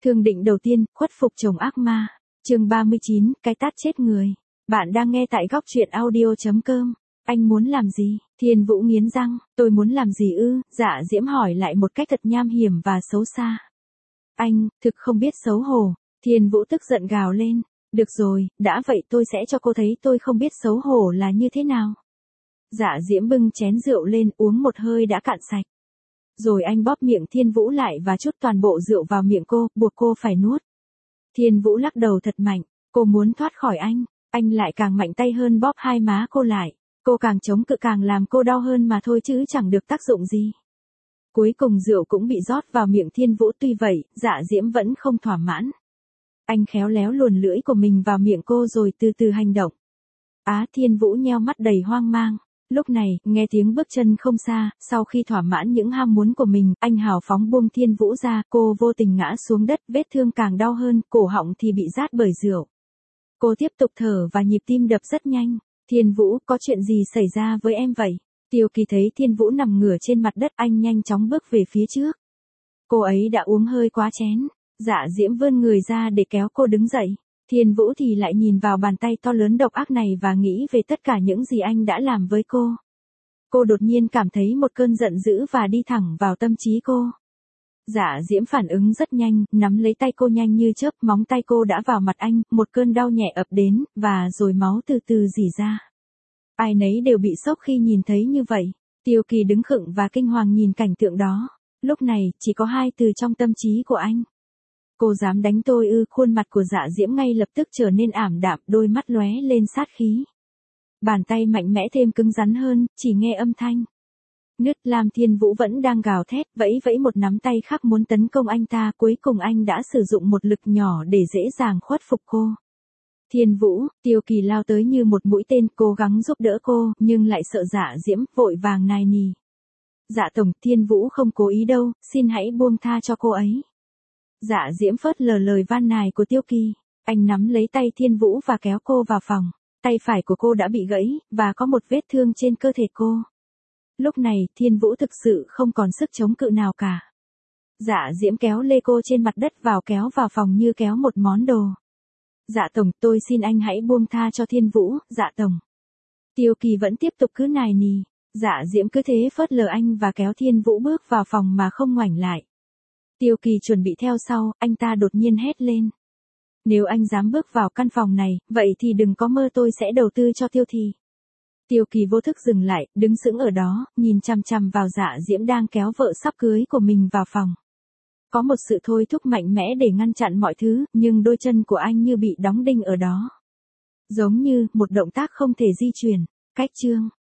Thương định đầu tiên, khuất phục chồng ác ma. Chương 39, cái tát chết người. Bạn đang nghe tại góc truyện audio.com. Anh muốn làm gì? Thiên Vũ nghiến răng, tôi muốn làm gì ư? Dạ Diễm hỏi lại một cách thật nham hiểm và xấu xa. Anh, thực không biết xấu hổ. Thiên Vũ tức giận gào lên. Được rồi, đã vậy tôi sẽ cho cô thấy tôi không biết xấu hổ là như thế nào. Dạ Diễm bưng chén rượu lên uống một hơi đã cạn sạch. Rồi anh bóp miệng Thiên Vũ lại và trút toàn bộ rượu vào miệng cô, buộc cô phải nuốt. Thiên Vũ lắc đầu thật mạnh, cô muốn thoát khỏi anh lại càng mạnh tay hơn bóp hai má cô lại. Cô càng chống cự càng làm cô đau hơn mà thôi chứ chẳng được tác dụng gì. Cuối cùng rượu cũng bị rót vào miệng Thiên Vũ, tuy vậy, Dạ Diễm vẫn không thỏa mãn. Anh khéo léo luồn lưỡi của mình vào miệng cô rồi từ từ hành động. Thiên Vũ nheo mắt đầy hoang mang. Lúc này, nghe tiếng bước chân không xa, sau khi thỏa mãn những ham muốn của mình, anh hào phóng buông Thiên Vũ ra, cô vô tình ngã xuống đất, vết thương càng đau hơn, cổ họng thì bị rát bởi rượu. Cô tiếp tục thở và nhịp tim đập rất nhanh. Thiên Vũ, có chuyện gì xảy ra với em vậy? Tiêu Kỳ thấy Thiên Vũ nằm ngửa trên mặt đất, anh nhanh chóng bước về phía trước. Cô ấy đã uống hơi quá chén. Dạ Diễm vươn người ra để kéo cô đứng dậy. Thiên Vũ thì lại nhìn vào bàn tay to lớn độc ác này và nghĩ về tất cả những gì anh đã làm với cô. Cô đột nhiên cảm thấy một cơn giận dữ và đi thẳng vào tâm trí cô. Dạ Diễm phản ứng rất nhanh, nắm lấy tay cô nhanh như chớp, móng tay cô đã vào mặt anh, một cơn đau nhẹ ập đến, và rồi máu từ từ rỉ ra. Ai nấy đều bị sốc khi nhìn thấy như vậy. Tiêu Kỳ đứng khựng và kinh hoàng nhìn cảnh tượng đó. Lúc này, chỉ có hai từ trong tâm trí của anh. Cô dám đánh tôi ư? Khuôn mặt của Dạ Diễm ngay lập tức trở nên ảm đạm, đôi mắt lóe lên sát khí. Bàn tay mạnh mẽ thêm cứng rắn hơn, chỉ nghe âm thanh nứt làm. Thiên Vũ vẫn đang gào thét, vẫy vẫy một nắm tay khác muốn tấn công anh ta, cuối cùng anh đã sử dụng một lực nhỏ để dễ dàng khuất phục cô. Thiên Vũ, Tiêu Kỳ lao tới như một mũi tên, cố gắng giúp đỡ cô, nhưng lại sợ Dạ Diễm, vội vàng nài nỉ. Dạ tổng, Thiên Vũ không cố ý đâu, xin hãy buông tha cho cô ấy. Dạ Diễm phớt lờ lời van nài của Tiêu Kỳ. Anh nắm lấy tay Thiên Vũ và kéo cô vào phòng. Tay phải của cô đã bị gãy, và có một vết thương trên cơ thể cô. Lúc này, Thiên Vũ thực sự không còn sức chống cự nào cả. Dạ Diễm kéo lê cô trên mặt đất kéo vào phòng như kéo một món đồ. Dạ tổng, tôi xin anh hãy buông tha cho Thiên Vũ, dạ tổng. Tiêu Kỳ vẫn tiếp tục cứ nài nỉ. Dạ Diễm cứ thế phớt lờ anh và kéo Thiên Vũ bước vào phòng mà không ngoảnh lại. Tiêu Kỳ chuẩn bị theo sau, anh ta đột nhiên hét lên. Nếu anh dám bước vào căn phòng này, vậy thì đừng có mơ tôi sẽ đầu tư cho Tiêu Thị. Tiêu Kỳ vô thức dừng lại, đứng sững ở đó, nhìn chằm chằm vào Dạ Diễm đang kéo vợ sắp cưới của mình vào phòng. Có một sự thôi thúc mạnh mẽ để ngăn chặn mọi thứ, nhưng đôi chân của anh như bị đóng đinh ở đó. Giống như một động tác không thể di chuyển. Cách chương.